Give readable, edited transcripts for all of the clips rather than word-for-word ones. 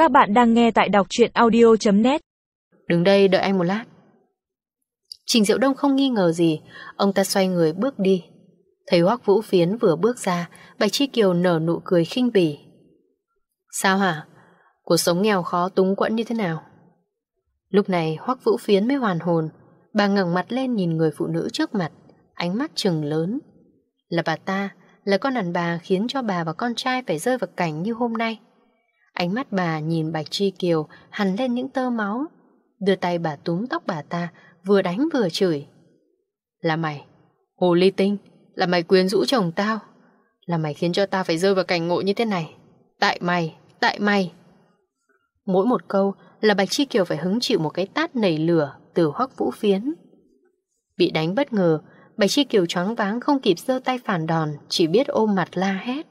Các bạn đang nghe tại đọc truyện audio.net. Đứng đây đợi anh một lát. Trình Diệu Đông không nghi ngờ gì, ông ta xoay người bước đi. Thấy Hoắc Vũ Phiến vừa bước ra, Bạch Chi Kiều nở nụ cười khinh bỉ. Sao hả? Cuộc sống nghèo khó túng quẫn như thế nào? Lúc này Hoắc Vũ Phiến mới hoàn hồn. Bà ngẩng mặt lên nhìn người phụ nữ trước mặt, ánh mắt trừng lớn. Là bà ta, là con đàn bà khiến cho bà và con trai phải rơi vào cảnh như hôm nay. Ánh mắt bà nhìn Bạch Chi Kiều hằn lên những tơ máu. Đưa tay bà túm tóc bà ta, vừa đánh vừa chửi. Là mày, hồ ly tinh, là mày quyến rũ chồng tao, là mày khiến cho tao phải rơi vào cảnh ngộ như thế này. Tại mày. Mỗi một câu là Bạch Chi Kiều phải hứng chịu một cái tát nảy lửa từ Hoắc Vũ Phiến. Bị đánh bất ngờ, Bạch Chi Kiều choáng váng không kịp giơ tay phản đòn, chỉ biết ôm mặt la hét.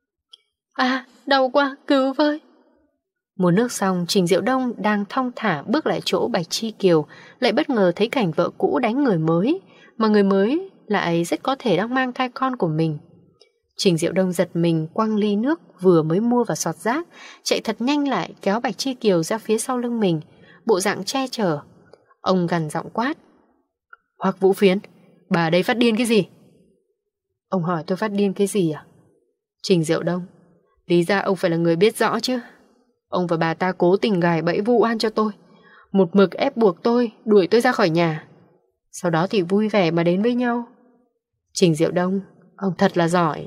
À, đau quá, cứu với. Mua nước xong, Trình Diệu Đông đang thong thả bước lại chỗ Bạch Chi Kiều, lại bất ngờ thấy cảnh vợ cũ đánh người mới, mà người mới lại rất có thể đang mang thai con của mình. Trình Diệu Đông giật mình quăng ly nước vừa mới mua vào sọt rác, chạy thật nhanh lại kéo Bạch Chi Kiều ra phía sau lưng mình, bộ dạng che chở. Ông gằn giọng quát. Hoắc Vũ Phiến, bà đây phát điên cái gì? Ông hỏi tôi phát điên cái gì à? Trình Diệu Đông, lý ra ông phải là người biết rõ chứ. Ông và bà ta cố tình gài bẫy vu oan cho tôi, một mực ép buộc tôi, đuổi tôi ra khỏi nhà. Sau đó thì vui vẻ mà đến với nhau. Trình Diệu Đông, ông thật là giỏi.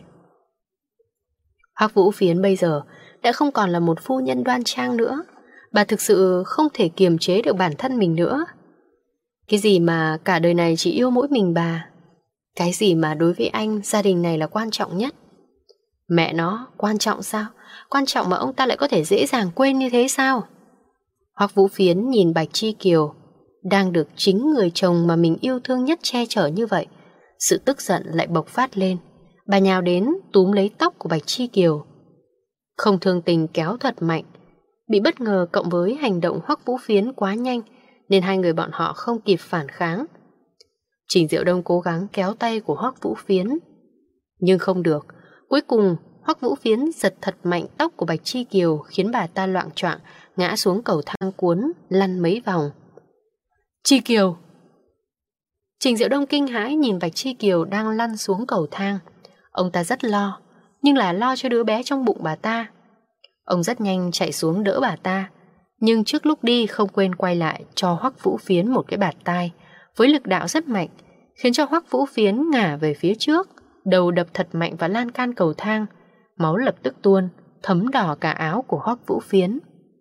Hoắc Vũ Phiến bây giờ đã không còn là một phu nhân đoan trang nữa. Bà thực sự không thể kiềm chế được bản thân mình nữa. Cái gì mà cả đời này chỉ yêu mỗi mình bà? Cái gì mà đối với anh gia đình này là quan trọng nhất? Mẹ nó, quan trọng sao? Quan trọng mà ông ta lại có thể dễ dàng quên như thế sao? Hoắc Vũ Phiến nhìn Bạch Chi Kiều đang được chính người chồng mà mình yêu thương nhất che chở như vậy. Sự tức giận lại bộc phát lên. Bà nhào đến túm lấy tóc của Bạch Chi Kiều, không thương tình kéo thật mạnh. Bị bất ngờ cộng với hành động Hoắc Vũ Phiến quá nhanh, nên hai người bọn họ không kịp phản kháng. Trình Diệu Đông cố gắng kéo tay của Hoắc Vũ Phiến, nhưng không được. Cuối cùng Hoắc Vũ Phiến giật thật mạnh tóc của Bạch Chi Kiều, khiến bà ta loạng choạng ngã xuống cầu thang cuốn lăn mấy vòng. Chi Kiều! Trình Diệu Đông kinh hãi nhìn Bạch Chi Kiều đang lăn xuống cầu thang. Ông ta rất lo, nhưng là lo cho đứa bé trong bụng bà ta. Ông rất nhanh chạy xuống đỡ bà ta, nhưng trước lúc đi không quên quay lại cho Hoắc Vũ Phiến một cái bạt tai với lực đạo rất mạnh, khiến cho Hoắc Vũ Phiến ngả về phía trước, đầu đập thật mạnh vào lan can cầu thang. Máu lập tức tuôn, thấm đỏ cả áo của Hoắc Vũ Phiến.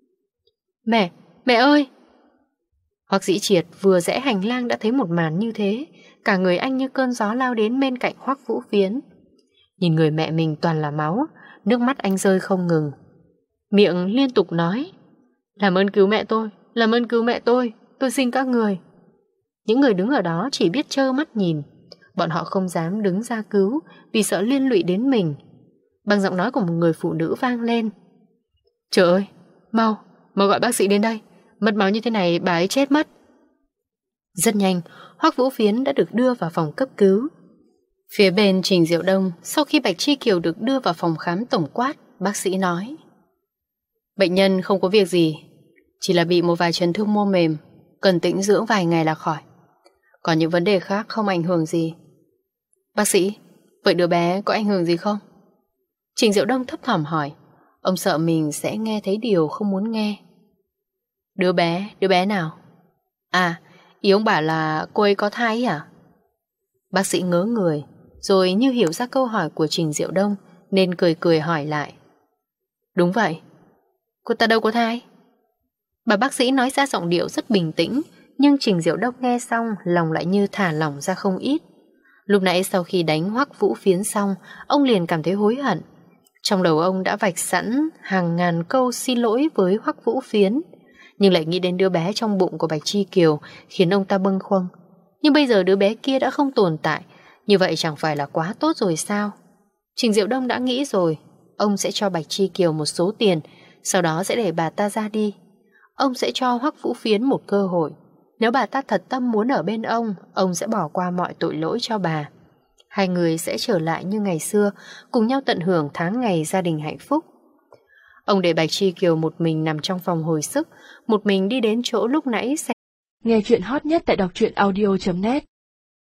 Mẹ ơi! Hoắc Dĩ Triệt vừa rẽ hành lang đã thấy một màn như thế, cả người anh như cơn gió lao đến bên cạnh Hoắc Vũ Phiến. Nhìn người mẹ mình toàn là máu, nước mắt anh rơi không ngừng, miệng liên tục nói: làm ơn cứu mẹ tôi, làm ơn cứu mẹ tôi xin các người. Những người đứng ở đó chỉ biết trơ mắt nhìn, bọn họ không dám đứng ra cứu vì sợ liên lụy đến mình. Bằng giọng nói của một người phụ nữ vang lên: trời ơi, mau gọi bác sĩ đến đây, mất máu như thế này bà ấy chết mất. Rất nhanh, Hoắc Vũ Phiến đã được đưa vào phòng cấp cứu. Phía bên Trình Diệu Đông, sau khi Bạch Chi Kiều được đưa vào phòng khám tổng quát, bác sĩ nói: bệnh nhân không có việc gì, chỉ là bị một vài chấn thương mô mềm, cần tĩnh dưỡng vài ngày là khỏi. Còn những vấn đề khác không ảnh hưởng gì. Bác sĩ, vậy đứa bé có ảnh hưởng gì không? Trình Diệu Đông thấp thỏm hỏi. Ông sợ mình sẽ nghe thấy điều không muốn nghe. Đứa bé nào? À, ý ông bảo là cô ấy có thai hả? Bác sĩ ngớ người, rồi như hiểu ra câu hỏi của Trình Diệu Đông nên cười hỏi lại. Đúng vậy, cô ta đâu có thai. Bà bác sĩ nói ra giọng điệu rất bình tĩnh, nhưng Trình Diệu Đông nghe xong lòng lại như thả lỏng ra không ít. Lúc nãy sau khi đánh Hoắc Vũ Phiến xong, ông liền cảm thấy hối hận. Trong đầu ông đã vạch sẵn hàng ngàn câu xin lỗi với Hoắc Vũ Phiến, nhưng lại nghĩ đến đứa bé trong bụng của Bạch Chi Kiều khiến ông ta bâng khuâng. Nhưng bây giờ đứa bé kia đã không tồn tại, như vậy chẳng phải là quá tốt rồi sao? Trình Diệu Đông đã nghĩ rồi, ông sẽ cho Bạch Chi Kiều một số tiền, sau đó sẽ để bà ta ra đi. Ông sẽ cho Hoắc Vũ Phiến một cơ hội. Nếu bà ta thật tâm muốn ở bên ông sẽ bỏ qua mọi tội lỗi cho bà. Hai người sẽ trở lại như ngày xưa, cùng nhau tận hưởng tháng ngày gia đình hạnh phúc. Ông để Bạch Chi Kiều một mình nằm trong phòng hồi sức, một mình đi đến chỗ lúc nãy xe. Nghe chuyện hot nhất tại đọc truyện audio.net